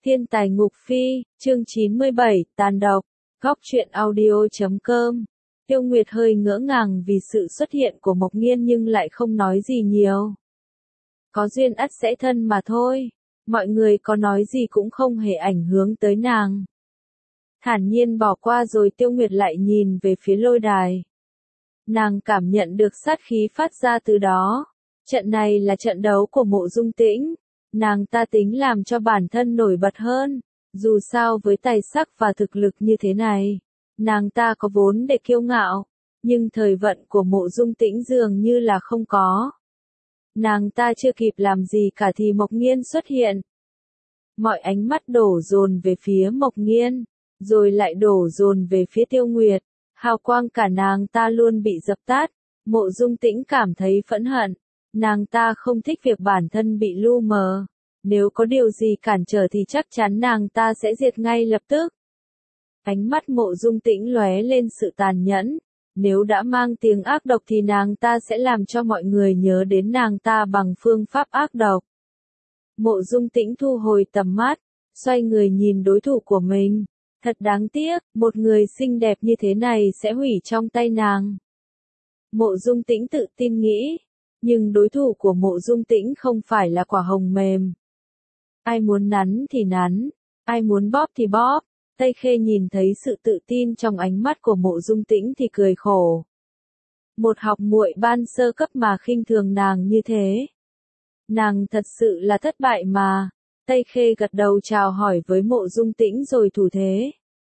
Thiên tài ngục phi, chương 97, tàn độc, góc truyện audio.com. Tiêu Nguyệt hơi ngỡ ngàng vì sự xuất hiện của Mộc Nghiên nhưng lại không nói gì nhiều. Có duyên ắt sẽ thân mà thôi, mọi người có nói gì cũng không hề ảnh hưởng tới nàng. Thản nhiên bỏ qua rồi Tiêu Nguyệt lại nhìn về phía lôi đài. Nàng cảm nhận được sát khí phát ra từ đó. Trận này là trận đấu của Mộ Dung Tĩnh. Nàng ta tính làm cho bản thân nổi bật hơn. Dù sao với tài sắc và thực lực như thế này, nàng ta có vốn để kiêu ngạo. Nhưng thời vận của Mộ Dung Tĩnh dường như là không có. Nàng ta chưa kịp làm gì cả thì Mộc Nghiên xuất hiện. Mọi ánh mắt đổ dồn về phía Mộc Nghiên, rồi lại đổ dồn về phía Tiêu Nguyệt. Hào quang cả nàng ta luôn bị dập tắt. Mộ Dung Tĩnh cảm thấy phẫn hận. Nàng ta không thích việc bản thân bị lu mờ. Nếu có điều gì cản trở thì chắc chắn nàng ta sẽ diệt ngay lập tức. Ánh mắt Mộ Dung Tĩnh lóe lên sự tàn nhẫn. Nếu đã mang tiếng ác độc thì nàng ta sẽ làm cho mọi người nhớ đến nàng ta bằng phương pháp ác độc. Mộ Dung Tĩnh thu hồi tầm mắt, xoay người nhìn đối thủ của mình. Thật đáng tiếc, một người xinh đẹp như thế này sẽ hủy trong tay nàng. Mộ Dung Tĩnh tự tin nghĩ. Nhưng đối thủ của Mộ Dung Tĩnh không phải là quả hồng mềm. Ai muốn nắn thì nắn, ai muốn bóp thì bóp. Tây Khê nhìn thấy sự tự tin trong ánh mắt của Mộ Dung Tĩnh thì cười khổ. Một học muội ban sơ cấp mà khinh thường nàng như thế. Nàng thật sự là thất bại mà. Tây Khê gật đầu chào hỏi với Mộ Dung Tĩnh rồi thủ thế.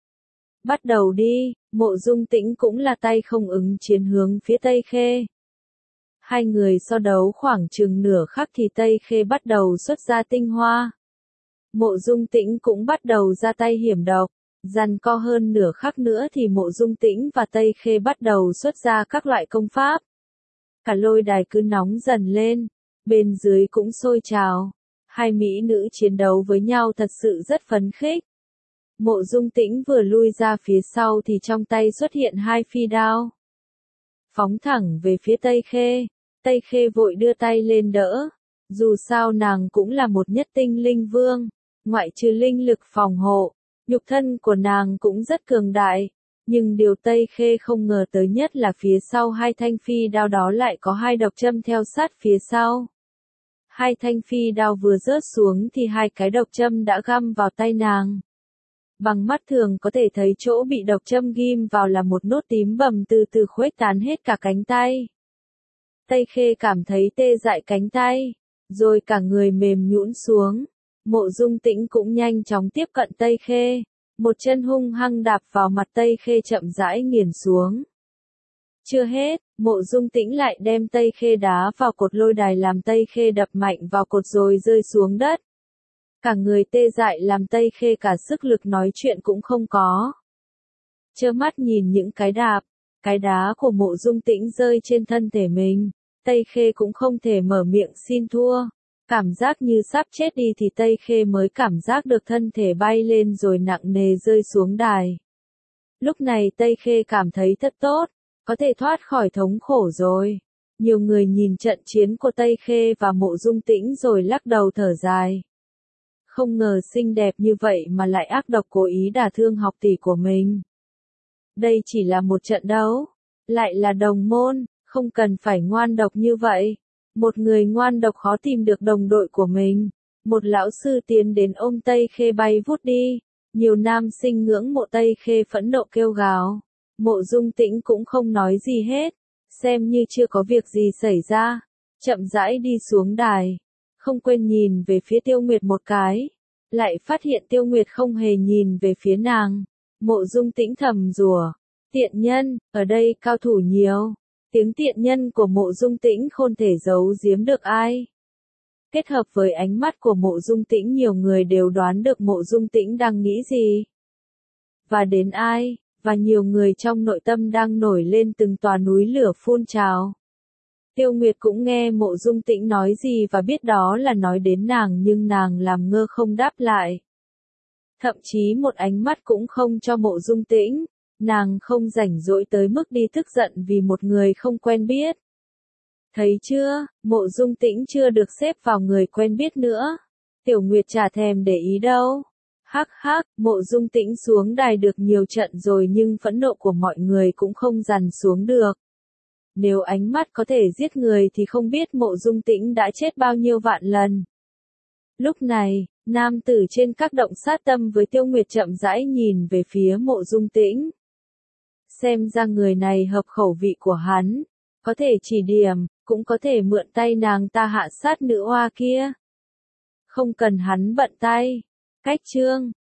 Bắt đầu đi, Mộ Dung Tĩnh cũng là tay không ứng chiến hướng phía Tây Khê. Hai người so đấu khoảng chừng nửa khắc thì Tây Khê bắt đầu xuất ra tinh hoa. Mộ Dung Tĩnh cũng bắt đầu ra tay hiểm độc. Giằng co hơn nửa khắc nữa thì Mộ Dung Tĩnh và Tây Khê bắt đầu xuất ra các loại công pháp. Cả lôi đài cứ nóng dần lên, bên dưới cũng sôi trào. Hai mỹ nữ chiến đấu với nhau thật sự rất phấn khích. Mộ Dung Tĩnh vừa lui ra phía sau thì trong tay xuất hiện hai phi đao. Phóng thẳng về phía Tây Khê. Tây Khê vội đưa tay lên đỡ. Dù sao nàng cũng là một nhất tinh linh vương. Ngoại trừ linh lực phòng hộ, nhục thân của nàng cũng rất cường đại. Nhưng điều Tây Khê không ngờ tới nhất là phía sau hai thanh phi đao đó lại có hai độc châm theo sát phía sau. Hai thanh phi đao vừa rớt xuống thì hai cái độc châm đã găm vào tay nàng. Bằng mắt thường có thể thấy chỗ bị độc châm ghim vào là một nốt tím bầm từ từ khuếch tán hết cả cánh tay. Tây Khê cảm thấy tê dại cánh tay, rồi cả người mềm nhũn xuống. Mộ Dung Tĩnh cũng nhanh chóng tiếp cận Tây Khê, một chân hung hăng đạp vào mặt Tây Khê chậm rãi nghiền xuống. Chưa hết, Mộ Dung Tĩnh lại đem Tây Khê đá vào cột lôi đài làm Tây Khê đập mạnh vào cột rồi rơi xuống đất. Cả người tê dại làm Tây Khê cả sức lực nói chuyện cũng không có. Trơ mắt nhìn những cái đá của Mộ Dung Tĩnh rơi trên thân thể mình, Tây Khê cũng không thể mở miệng xin thua. Cảm giác như sắp chết đi thì Tây Khê mới cảm giác được thân thể bay lên rồi nặng nề rơi xuống đài. Lúc này Tây Khê cảm thấy thật tốt, có thể thoát khỏi thống khổ rồi. Nhiều người nhìn trận chiến của Tây Khê và Mộ Dung Tĩnh rồi lắc đầu thở dài. Không ngờ xinh đẹp như vậy mà lại ác độc cố ý đả thương học tỷ của mình. Đây chỉ là một trận đấu, lại là đồng môn, không cần phải ngoan độc như vậy. Một người ngoan độc khó tìm được đồng đội của mình. Một lão sư tiến đến ôm Tây Khê bay vút đi. Nhiều nam sinh ngưỡng mộ Tây Khê phẫn nộ kêu gào. Mộ Dung Tĩnh cũng không nói gì hết, xem như chưa có việc gì xảy ra. Chậm rãi đi xuống đài, không quên nhìn về phía Tiêu Nguyệt một cái. Lại phát hiện Tiêu Nguyệt không hề nhìn về phía nàng. Mộ Dung Tĩnh thầm rủa, tiện nhân, ở đây cao thủ nhiều. Tiếng tiện nhân của Mộ Dung Tĩnh không thể giấu giếm được ai. Kết hợp với ánh mắt của Mộ Dung Tĩnh nhiều người đều đoán được Mộ Dung Tĩnh đang nghĩ gì. Và đến ai, và nhiều người trong nội tâm đang nổi lên từng tòa núi lửa phun trào. Tiêu Nguyệt cũng nghe Mộ Dung Tĩnh nói gì và biết đó là nói đến nàng nhưng nàng làm ngơ không đáp lại. Thậm chí một ánh mắt cũng không cho Mộ Dung Tĩnh. Nàng không rảnh rỗi tới mức đi tức giận vì một người không quen biết. Thấy chưa, Mộ Dung Tĩnh chưa được xếp vào người quen biết nữa. Tiểu Nguyệt chả thèm để ý đâu. Hắc hắc, Mộ Dung Tĩnh xuống đài được nhiều trận rồi nhưng phẫn nộ của mọi người cũng không dằn xuống được. Nếu ánh mắt có thể giết người thì không biết Mộ Dung Tĩnh đã chết bao nhiêu vạn lần. Lúc này, nam tử trên các động sát tâm với Tiêu Nguyệt chậm rãi nhìn về phía Mộ Dung Tĩnh. Xem ra người này hợp khẩu vị của hắn, có thể chỉ điểm, cũng có thể mượn tay nàng ta hạ sát nữ oa kia. Không cần hắn bận tay. Cách chương